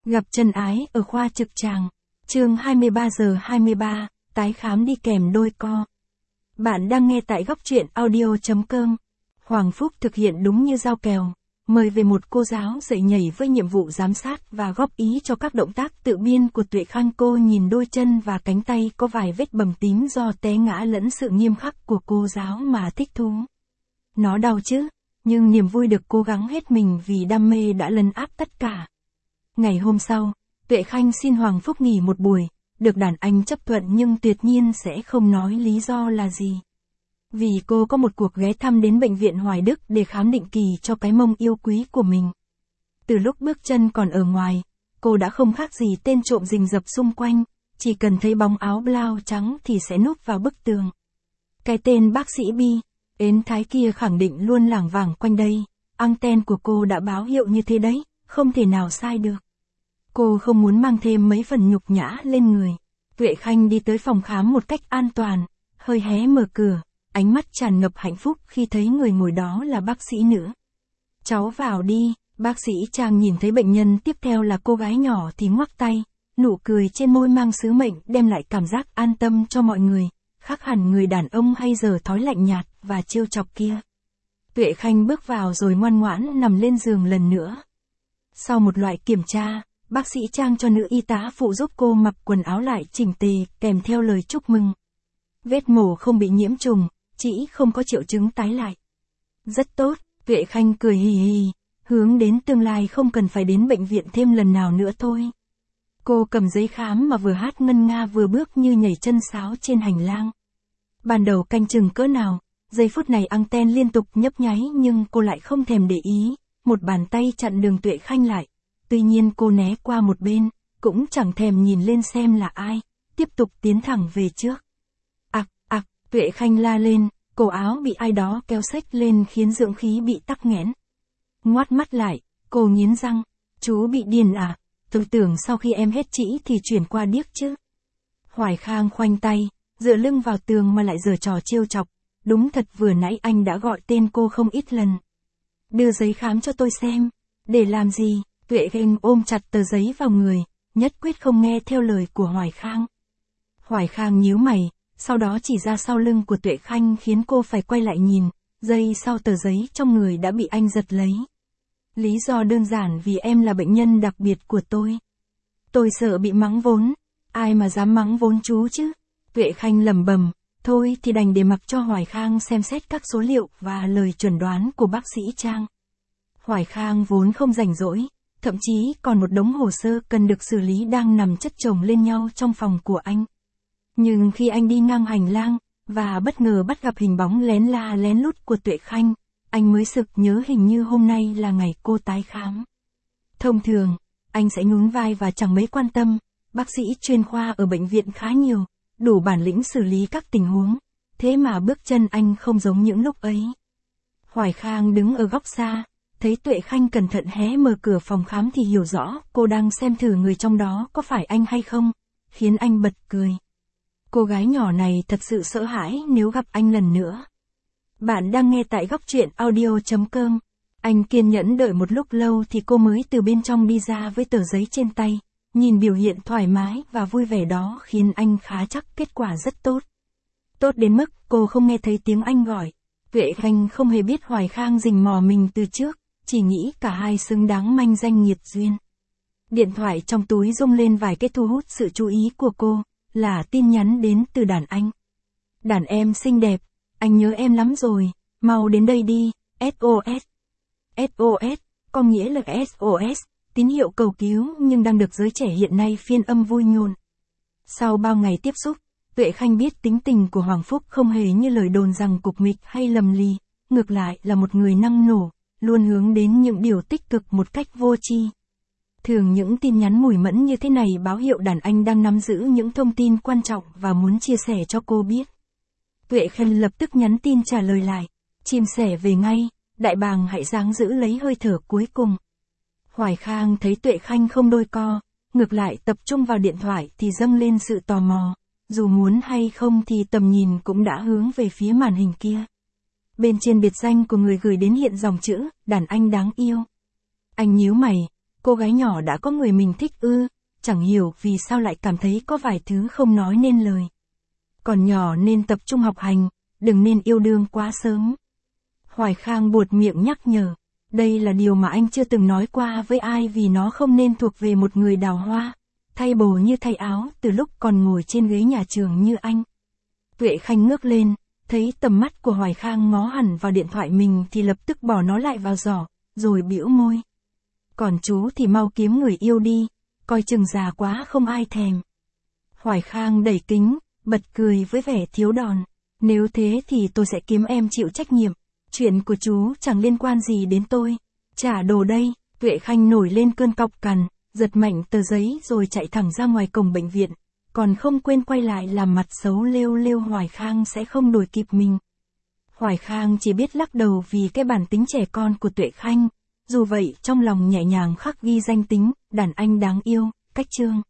Gặp chân ái ở khoa trực tràng. Chương 23:23, tái khám đi kèm đôi co. Bạn đang nghe tại góc truyện audio.com. Hoàng Phúc thực hiện đúng như giao kèo, mời về một cô giáo dạy nhảy với nhiệm vụ giám sát và góp ý cho các động tác tự biên của Tuệ Khanh. Cô nhìn đôi chân và cánh tay có vài vết bầm tím do té ngã lẫn sự nghiêm khắc của cô giáo mà thích thú. Nó đau chứ, nhưng niềm vui được cố gắng hết mình vì đam mê đã lấn át tất cả. Ngày hôm sau, Tuệ Khanh xin Hoàng Phúc nghỉ một buổi, được đàn anh chấp thuận nhưng tuyệt nhiên sẽ không nói lý do là gì. Vì cô có một cuộc ghé thăm đến bệnh viện Hoài Đức để khám định kỳ cho cái mông yêu quý của mình. Từ lúc bước chân còn ở ngoài, cô đã không khác gì tên trộm rình rập xung quanh, chỉ cần thấy bóng áo blau trắng thì sẽ núp vào bức tường. Cái tên bác sĩ Bi, ến thái kia khẳng định luôn lảng vảng quanh đây, anten của cô đã báo hiệu như thế đấy, không thể nào sai được. Cô không muốn mang thêm mấy phần nhục nhã lên người. Tuệ Khanh đi tới phòng khám một cách an toàn, hơi hé mở cửa, ánh mắt tràn ngập hạnh phúc khi thấy người ngồi đó là bác sĩ nữ. Cháu vào đi, bác sĩ Trang nhìn thấy bệnh nhân tiếp theo là cô gái nhỏ thì ngoắc tay, nụ cười trên môi mang sứ mệnh đem lại cảm giác an tâm cho mọi người, khác hẳn người đàn ông hay giờ thói lạnh nhạt và trêu chọc kia. Tuệ Khanh bước vào rồi ngoan ngoãn nằm lên giường lần nữa. Sau một loại kiểm tra, bác sĩ Trang cho nữ y tá phụ giúp cô mặc quần áo lại chỉnh tề, kèm theo lời chúc mừng. Vết mổ không bị nhiễm trùng, chỉ không có triệu chứng tái lại. Rất tốt, Tuệ Khanh cười hì hì, hướng đến tương lai không cần phải đến bệnh viện thêm lần nào nữa thôi. Cô cầm giấy khám mà vừa hát ngân nga vừa bước như nhảy chân sáo trên hành lang. Ban đầu canh chừng cỡ nào, giây phút này anten liên tục nhấp nháy nhưng cô lại không thèm để ý, một bàn tay chặn đường Tuệ Khanh lại. Tuy nhiên cô né qua một bên, cũng chẳng thèm nhìn lên xem là ai, tiếp tục tiến thẳng về trước. Tuệ Khanh la lên, cổ áo bị ai đó kéo xếch lên khiến dưỡng khí bị tắc nghẽn. Ngoắt mắt lại, cô nghiến răng, chú bị điên à, tôi tưởng sau khi em hết trĩ thì chuyển qua điếc chứ. Hoài Khang khoanh tay, dựa lưng vào tường mà lại giở trò trêu chọc, đúng thật vừa nãy anh đã gọi tên cô không ít lần. Đưa giấy khám cho tôi xem, để làm gì? Tuệ Khanh ôm chặt tờ giấy vào người, nhất quyết không nghe theo lời của Hoài Khang. Hoài Khang nhíu mày, sau đó chỉ ra sau lưng của Tuệ Khanh khiến cô phải quay lại nhìn, giây sau tờ giấy trong người đã bị anh giật lấy. Lý do đơn giản vì em là bệnh nhân đặc biệt của tôi. Tôi sợ bị mắng vốn, ai mà dám mắng vốn chú chứ? Tuệ Khanh lẩm bẩm, thôi thì đành để mặc cho Hoài Khang xem xét các số liệu và lời chuẩn đoán của bác sĩ Trang. Hoài Khang vốn không rảnh rỗi, thậm chí còn một đống hồ sơ cần được xử lý đang nằm chất chồng lên nhau trong phòng của anh. Nhưng khi anh đi ngang hành lang, và bất ngờ bắt gặp hình bóng lén la lén lút của Tuệ Khanh, anh mới sực nhớ hình như hôm nay là ngày cô tái khám. Thông thường, anh sẽ nhún vai và chẳng mấy quan tâm, bác sĩ chuyên khoa ở bệnh viện khá nhiều, đủ bản lĩnh xử lý các tình huống, thế mà bước chân anh không giống những lúc ấy. Hoài Khang đứng ở góc xa, thấy Tuệ Khanh cẩn thận hé mở cửa phòng khám thì hiểu rõ cô đang xem thử người trong đó có phải anh hay không, khiến anh bật cười. Cô gái nhỏ này thật sự sợ hãi nếu gặp anh lần nữa. Bạn đang nghe tại góc truyện audio.com. Anh kiên nhẫn đợi một lúc lâu thì cô mới từ bên trong đi ra với tờ giấy trên tay. Nhìn biểu hiện thoải mái và vui vẻ đó khiến anh khá chắc kết quả rất tốt. Tốt đến mức cô không nghe thấy tiếng anh gọi. Tuệ Khanh không hề biết Hoài Khang rình mò mình từ trước, chỉ nghĩ cả hai xứng đáng manh danh nghiệt duyên. Điện thoại trong túi rung lên vài cái thu hút sự chú ý của cô. Là tin nhắn đến từ đàn anh. Đàn em xinh đẹp, anh nhớ em lắm rồi, mau đến đây đi, SOS. SOS, có nghĩa là SOS, tín hiệu cầu cứu nhưng đang được giới trẻ hiện nay phiên âm vui nhộn. Sau bao ngày tiếp xúc, Tuệ Khanh biết tính tình của Hoàng Phúc không hề như lời đồn rằng cục mịch hay lầm lì, ngược lại là một người năng nổ, luôn hướng đến những điều tích cực một cách vô tri. Thường những tin nhắn mùi mẫn như thế này báo hiệu đàn anh đang nắm giữ những thông tin quan trọng và muốn chia sẻ cho cô biết. Tuệ Khanh lập tức nhắn tin trả lời lại, chia sẻ về ngay, đại bàng hãy ráng giữ lấy hơi thở cuối cùng. Hoài Khang thấy Tuệ Khanh không đôi co, ngược lại tập trung vào điện thoại thì dâng lên sự tò mò, dù muốn hay không thì tầm nhìn cũng đã hướng về phía màn hình kia. Bên trên biệt danh của người gửi đến hiện dòng chữ, đàn anh đáng yêu. Anh nhíu mày, Cô gái nhỏ đã có người mình thích ư, chẳng hiểu vì sao lại cảm thấy có vài thứ không nói nên lời. Còn nhỏ nên tập trung học hành, đừng nên yêu đương quá sớm. Hoài Khang buột miệng nhắc nhở. Đây là điều mà anh chưa từng nói qua với ai vì nó không nên thuộc về một người đào hoa, thay bồ như thay áo từ lúc còn ngồi trên ghế nhà trường như anh. Tuệ Khanh ngước lên, thấy tầm mắt của Hoài Khang ngó hẳn vào điện thoại mình thì lập tức bỏ nó lại vào giỏ, rồi bĩu môi. Còn chú thì mau kiếm người yêu đi, coi chừng già quá không ai thèm. Hoài Khang đẩy kính, bật cười với vẻ thiếu đòn. Nếu thế thì tôi sẽ kiếm em chịu trách nhiệm. Chuyện của chú chẳng liên quan gì đến tôi. Trả đồ đây. Tuệ Khanh nổi lên cơn cọc cằn, giật mạnh tờ giấy rồi chạy thẳng ra ngoài cổng bệnh viện. Còn không quên quay lại làm mặt xấu lêu lêu Hoài Khang sẽ không đuổi kịp mình. Hoài Khang chỉ biết lắc đầu vì cái bản tính trẻ con của Tuệ Khanh. Dù vậy trong lòng nhẹ nhàng khắc ghi danh tính, đàn anh đáng yêu, cách chương.